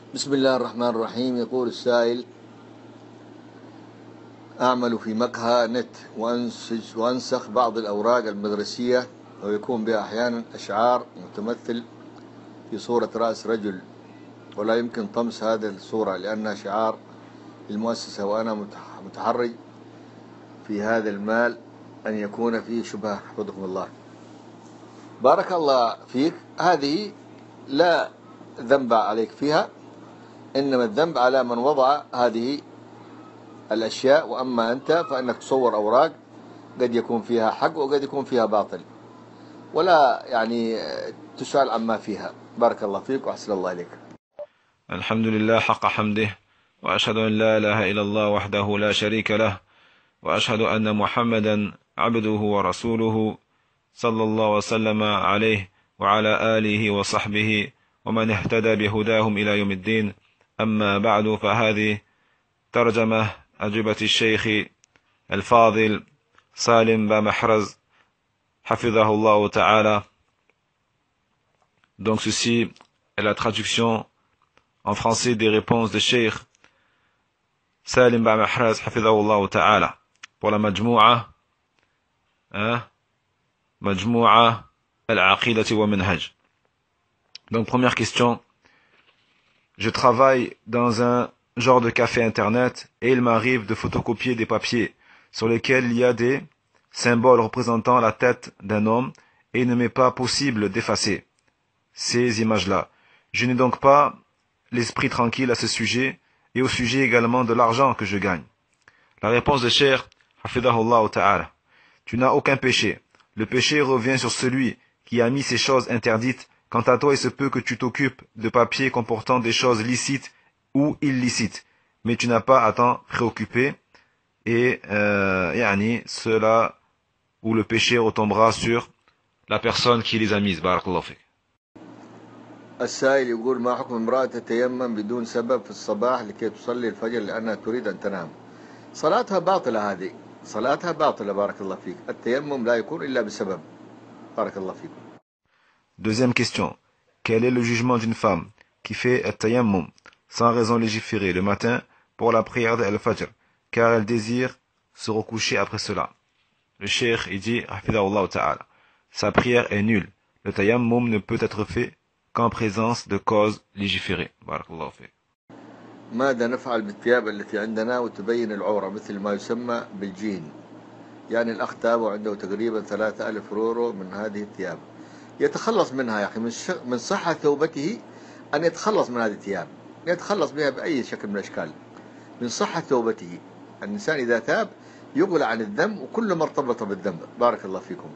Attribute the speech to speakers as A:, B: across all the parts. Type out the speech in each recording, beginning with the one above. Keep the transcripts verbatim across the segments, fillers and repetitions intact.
A: بسم الله الرحمن الرحيم. يقول السائل: أعمل في مقهى نت وأنسج وأنسخ بعض الأوراق المدرسية ويكون بها أحيانا أشعار متمثل في صورة رأس رجل، ولا يمكن طمس هذه الصورة لأنها شعار المؤسسة، وأنا متحرج في هذا المال أن يكون فيه شبهة حفظكم الله. بارك الله فيك. هذه لا ذنب عليك فيها، إنما الذنب على من وضع هذه الأشياء، وأما أنت فإنك تصور أوراق قد يكون فيها حق وقد يكون فيها باطل، ولا يعني تسأل عما فيها. بارك الله فيك وأحسن الله إليك.
B: الحمد لله حق حمده، وأشهد أن لا إله إلا الله وحده لا شريك له، وأشهد أن محمدا عبده ورسوله صلى الله وسلم عليه وعلى آله وصحبه ومن اهتدى بهداهم إلى يوم الدين. أما بعد، فهذه ترجمة أجوبة الشيخ الفاضل سالم بامحرز حفظه الله ta'ala. Donc ceci est la traduction en français des réponses de Cheikh Salim Bamahraz حفظه الله ta'ala pour la majmou'a hein, majmou'a al-aqidati wa manhaj. Donc première question: je travaille dans un genre de café internet et il m'arrive de photocopier des papiers sur lesquels il y a des symboles représentant la tête d'un homme et il ne m'est pas possible d'effacer ces images-là. Je n'ai donc pas l'esprit tranquille à ce sujet et au sujet également de l'argent que je gagne. La réponse de Cheikh Hafidahullah ta'ala: tu n'as aucun péché. Le péché revient sur celui qui a mis ces choses interdites. Quant à toi, il se peut que tu t'occupes de papiers comportant des choses licites ou illicites, mais tu n'as pas à t'en préoccuper, et euh, yani, cela où le péché retombera sur la personne qui les a mises. Barakallahu fik.
A: السائل يقول: ما حكم امرأة تتيمم بدون سبب في الصباح لكي تصلي الفجر لأنها تريد أن تنام؟ صلاتها باطلة، هذه صلاتها باطلة. بارك الله فيك. التيمم لا يكون إلا بسبب. بارك الله فيك.
B: Deuxième question: quel est le jugement d'une femme qui fait at-tayammum sans raison légiférée le matin pour la prière de al-fajr, car elle désire se recoucher après cela? Le cheikh il dit hafidahullah ta'ala: sa prière est nulle. Le tayammum ne peut être fait qu'en présence de causes légiférées. Barakallahu fik.
A: ماذا نفعل بالثياب التي عندنا وتبين العورة مثل ما يسمى بالجين؟ يعني الأخ تاب وعنده تقريبا ثلاثة ألف يورو من هذه الثياب، يتخلص منها يا أخي. من, من صحة ثوبته أن يتخلص من هذه الثياب، يتخلص بها بأي شكل من الأشكال. من صحة ثوبته الإنسان إذا تاب يقول عن الذنب وكل ما ارتبط بالذنب. بارك الله فيكم.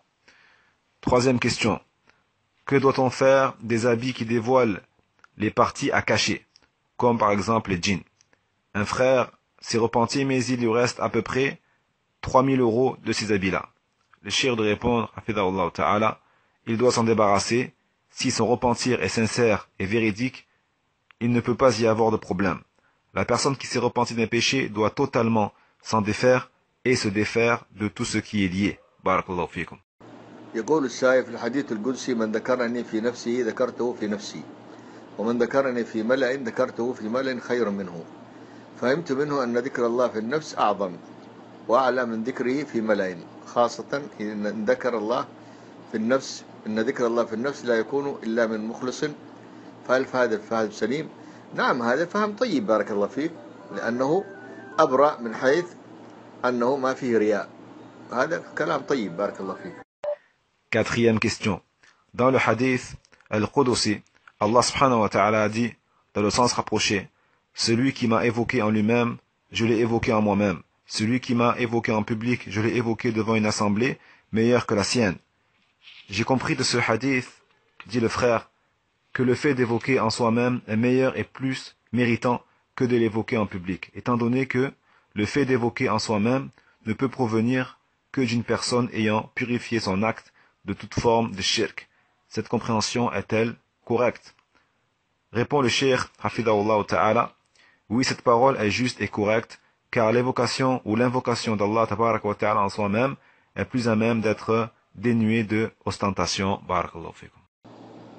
B: Troisième question: que doit-on faire des habits qui dévoilent les parties à cacher, comme par exemple les jeans? Un frère s'est repenti, mais il lui reste à peu près trois mille euros de ces habits-là. Le cheikh de répondre hafidahullah ta'ala: il doit s'en débarrasser. Si son repentir est sincère et véridique, il ne peut pas y avoir de problème. La personne qui s'est repentie d'un péché doit totalement s'en défaire et se défaire de tout ce qui est lié. Barakallahu fikum.
A: يقول السائل: في الحديث القدسي: من ذكرني في نفسه ذكرته في نفسي، ومن ذكرني في ملأ ذكرته في ملأ خير منه. فهمت منه أن ذكر الله في النفس أعظم وأعلى من ذكره في ملأ، خاصة إن ذكر الله في النفس إن ذكر الله في النفس لا يكون إلا من مخلص. فهل هذا الفهم سليم؟ نعم، هذا فهم طيب. بارك الله فيك، لأنه أبرأ من حيث أنه ما فيه رياء. هذا كلام طيب. بارك الله فيك.
B: Quatrième question: dans le hadith al-Qudusi, Allah subhanahu wa ta'ala a dit, dans le sens rapproché: celui qui m'a évoqué en lui-même, je l'ai évoqué en moi-même. Celui qui m'a évoqué en public, je l'ai évoqué devant une assemblée meilleure que la sienne. J'ai compris de ce hadith, dit le frère, que le fait d'évoquer en soi-même est meilleur et plus méritant que de l'évoquer en public, étant donné que le fait d'évoquer en soi-même ne peut provenir que d'une personne ayant purifié son acte de toute forme de shirk. Cette compréhension est-elle correcte? Répond le cheikh hafidahullah ta'ala: oui, cette parole est juste et correcte, car l'évocation ou l'invocation d'Allah tabarak wa ta'ala en soi-même est plus à même d'être dénuée de ostentation. Barakallahu fikum.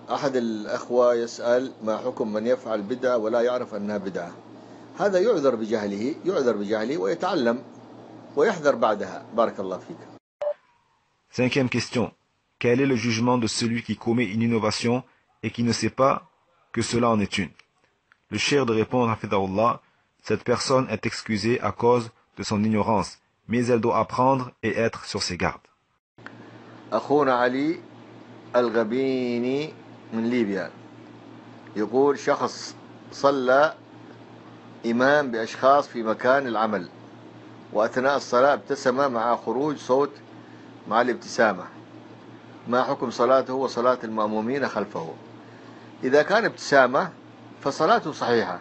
A: أحد الأخوة يسأل ما حكم من يفعل بدعة ولا يعرف أنها بدعة. هذا يعذر بجهله يعذر بجهله ويتعلم ويحذر بعدها. بارك الله فيك.
B: Cinquième question. Quel est le jugement de celui qui commet une innovation et qui ne sait pas que cela en est une? Le cheikh de répondre à Hafidahullah, cette personne est excusée à cause de son ignorance, mais elle doit apprendre et être sur ses gardes.
A: أخونا علي الغبيني من ليبيا يقول شخص صلى إمام بأشخاص في مكان العمل، وأثناء الصلاة ابتسم مع خروج صوت مع الابتسامة، ما حكم صلاته وصلاة المأمومين خلفه؟ إذا كان ابتسامة فصلاته صحيحة،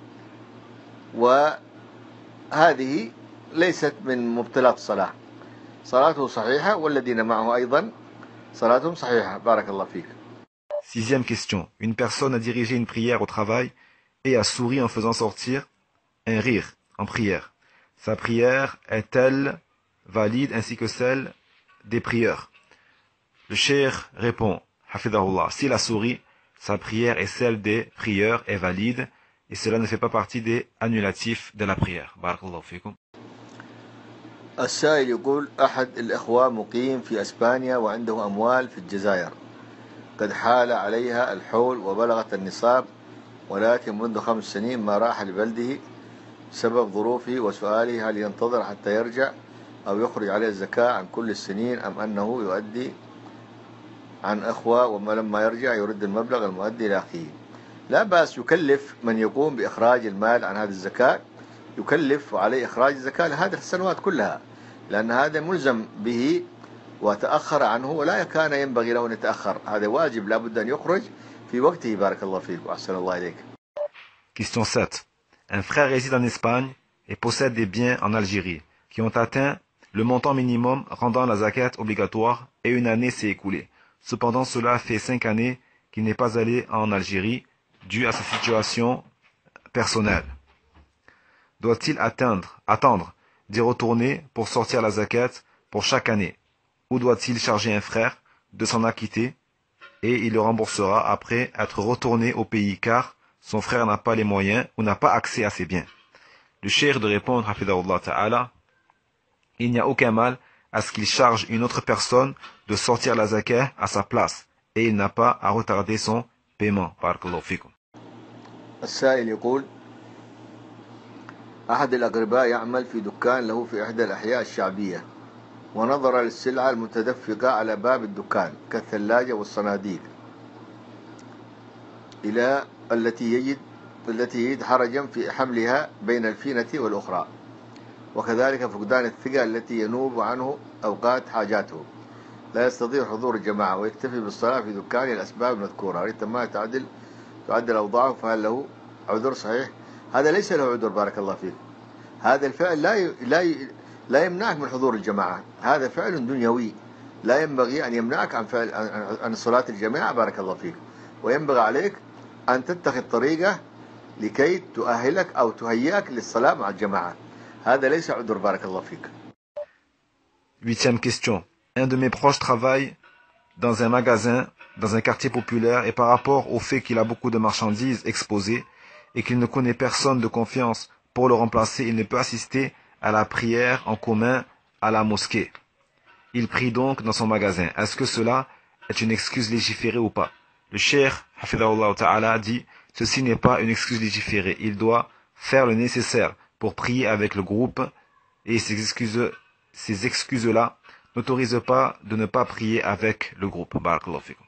A: وهذه ليست من مبطلات الصلاة، صلاته صحيحة والذين معه أيضا صلاتهم صحيحة. بارك الله فيك.
B: Sixième question. Une personne a dirigé une prière au travail et a souri en faisant sortir un rire en prière. Sa prière est-elle valide ainsi que celle des prieurs? Le cheikh répond, Hafidahullah, s'il a souri, sa prière et celle des prieurs est valide et cela ne fait pas partie des annulatifs de la prière. Barakallahu fikum.
A: السائل يقول أحد الإخوة مقيم في أسبانيا وعنده أموال في الجزائر، قد حال عليها الحول وبلغت النصاب، ولكن منذ خمس سنين ما راح لبلده بسبب ظروفه، وسؤاله هل ينتظر حتى يرجع أو يخرج عليه الزكاة عن كل السنين أم أنه يؤدي عن أخوة وما لما يرجع يرد المبلغ المؤدي إلى أخيه؟ لا بأس يكلف من يقوم بإخراج المال عن هذه الزكاة، يكلف عليه إخراج الزكاة لهذه السنوات كلها، لأن هذا ملزم به وتأخر عنه ولا كان ينبغي له أن يتأخر، هذا واجب لابد أن يخرج في وقته. بارك الله فيك وأحسن الله إليك.
B: Question sept. Un frère réside en Espagne et possède des biens en Algérie qui ont atteint le montant minimum rendant la zakat obligatoire et une année s'est écoulée. Cependant, cela fait cinq années qu'il n'est pas allé en Algérie dû à sa situation personnelle. Doit-il attendre, attendre d'y retourner pour sortir la zakat pour chaque année, ou doit-il charger un frère de s'en acquitter et il le remboursera après être retourné au pays car son frère n'a pas les moyens ou n'a pas accès à ses biens? Le cheikh de répondre, Hafidahullah Ta'ala, il n'y a aucun mal à ce qu'il charge une autre personne de sortir la zakat à sa place et il n'a pas à retarder son paiement. Barakallahu fikum.
A: السائل يقول أحد الأقرباء يعمل في دكان له في إحدى الأحياء الشعبية، ونظر للسلعة المتدفقة على باب الدكان كالثلاجة والصناديق إلى التي يجد التي يجد حرجا في حملها بين الفينة والأخرى، وكذلك فقدان الثقة التي ينوب عنه أوقات حاجاته، لا يستطيع حضور الجماعة ويكتفي بالصلاة في دكانه الأسباب المذكورة، ريت ما تعدل تعدل أوضاعه، فهل له عذر؟ صحيح هذا ليس له عذر. بارك الله فيك. هذا الفعل لا ي... لا ي... لا يمنعك من حضور الجماعة، هذا فعل دنيوي لا ينبغي أن يمنعك عن فعل عن صلاة الجماعة. بارك الله فيك. وينبغي عليك أن تتخذ طريقة لكي تؤهلك أو تهيئك للصلاة مع الجماعة، هذا ليس عذر. بارك الله فيك.
B: Huitième question. Un de mes proches travaille dans un magasin, dans un quartier populaire, et par rapport au fait qu'il a beaucoup de marchandises exposées et qu'il ne connaît personne de confiance pour le remplacer, il ne peut assister à la prière en commun à la mosquée. Il prie donc dans son magasin. Est-ce que cela est une excuse légiférée ou pas? Le cheikh, Hafidahullah Ta'ala, dit, ceci n'est pas une excuse légiférée. Il doit faire le nécessaire pour prier avec le groupe et ces excuses, ces excuses-là n'autorisent pas de ne pas prier avec le groupe. Barakallahu fikum.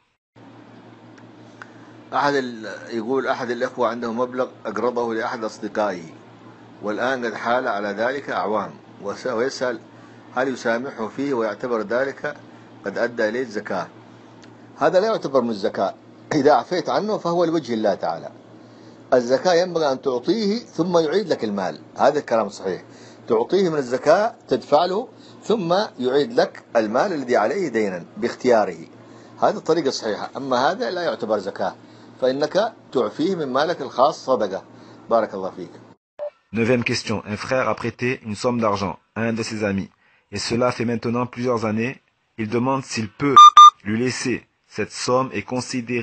A: أحد يقول أحد الإخوة عنده مبلغ أقرضه لأحد أصدقائه والآن قد حال على ذلك أعوام، ويسأل هل يسامحه فيه ويعتبر ذلك قد أدى إليه الزكاة؟ هذا لا يعتبر من الزكاة، إذا عفيت عنه فهو لوجه الله تعالى. الزكاة ينبغي أن تعطيه ثم يعيد لك المال، هذا الكلام صحيح، تعطيه من الزكاة تدفع له ثم يعيد لك المال الذي عليه دينا باختياره، هذه الطريقة الصحيحة. أما هذا لا يعتبر زكاة، فإنك تعفيه من مالك الخاص صدقة. بارك الله فيك.
B: Neuvième question. Un frère a prêté une somme d'argent à un de ses amis, et cela fait maintenant plusieurs années. Il demande s'il peut lui laisser cette somme et considérer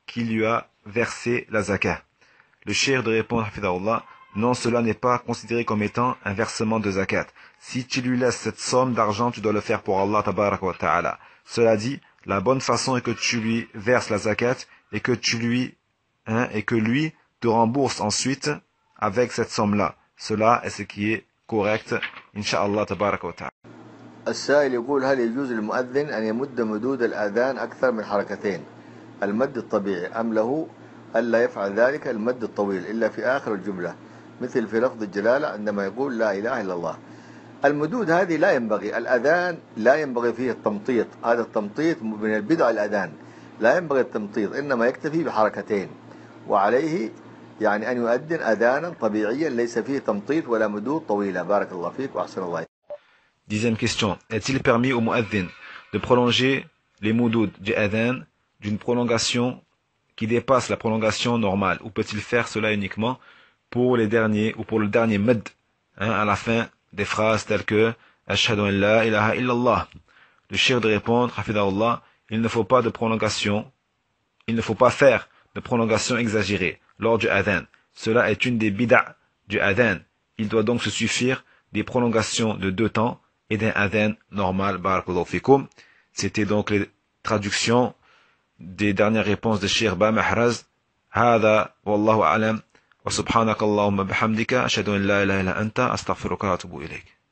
B: qui lui a versé la zakat. Le cheikh de répondre, hafidahullah, non, cela n'est pas considéré comme étant un versement de zakat. Si tu lui laisses cette somme d'argent, tu dois le faire pour Allah tabaraka wa ta'ala. Cela dit, la bonne façon est que tu lui verses la zakat et que tu lui, hein, et que lui te rembourse ensuite avec cette somme-là. Cela est ce qui est correct, incha'Allah tabaraka wa ta'ala.
A: السائل يقول هل يجوز للمؤذن أن يمد مدود الآذان أكثر من حركتين المد الطبيعي أم له ألا يفعل ذلك المد الطويل إلا في آخر الجملة مثل في لفظ الجلالة عندما يقول لا إله إلا الله. المدود هذه لا ينبغي، الأذان لا ينبغي فيه التمطيط، هذا التمطيط من البدع الأذان، لا ينبغي التمطيط، إنما يكتفي بحركتين، وعليه يعني أن يؤذن أذانا طبيعيا ليس فيه تمطيط ولا مدود طويلة. بارك الله فيك وأحسن الله.
B: Dixième question. Est-il permis au mu'adhin de prolonger les moudoud du adhan d'une prolongation qui dépasse la prolongation normale, ou peut-il faire cela uniquement pour les derniers ou pour le dernier mad, hein, à la fin des phrases telles que Ashhadu an la ilaha illallah? Le cheikh de répondre, hafidahullah, il ne faut pas de prolongation, il ne faut pas faire de prolongation exagérée lors du adhan. Cela est une des bid'a du adhan. Il doit donc se suffire des prolongations de deux temps et d'un adhan normal. Barakallahu fikum. C'était donc les traductions des dernières réponses de Cheikh Ba Mahraz. Hada wallahu a'lam wa subhanakallahumma bihamdika ashhadu an la ilaha illa anta astaghfiruka wa atubu ilayk.